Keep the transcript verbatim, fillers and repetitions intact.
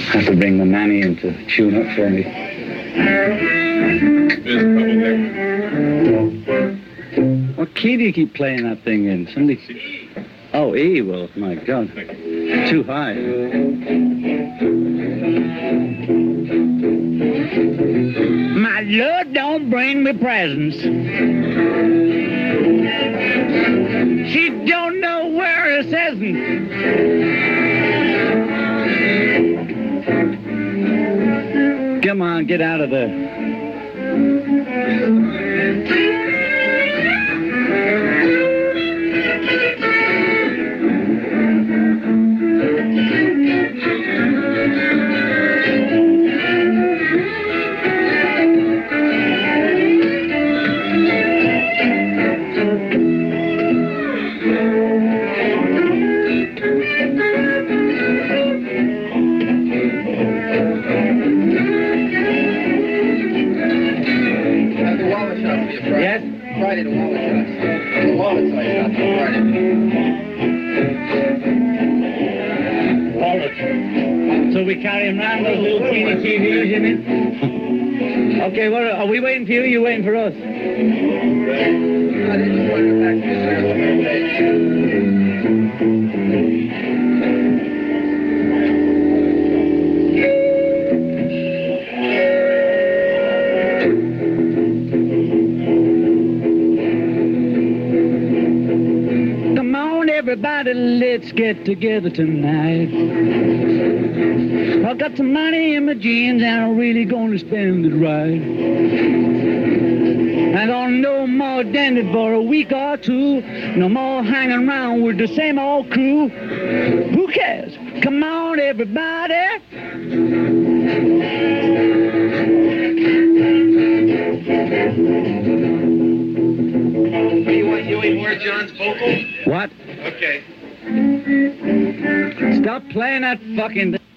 Have to bring the Manny in to tune up for me. What key do you keep playing that thing in? Somebody... Oh, E. Well, my God. Too high. My Lord don't bring me presents. She don't know where it's heading. Come on, get out of there. Friday the wallet shots. The wallet side shots on Friday. Wallet. So we carry him around those little teeny T Vs, you mean? Okay, what are, are we waiting for you or are you waiting for us? I didn't just want to go back to the Everybody, let's get together tonight. I got some money in my jeans and I'm really gonna spend it right. I don't no more dandy for a week or two. No more hanging around with the same old crew. Who cares? Come on, everybody. You want you ain't more John's vocal? What? Okay. Stop playing that fucking...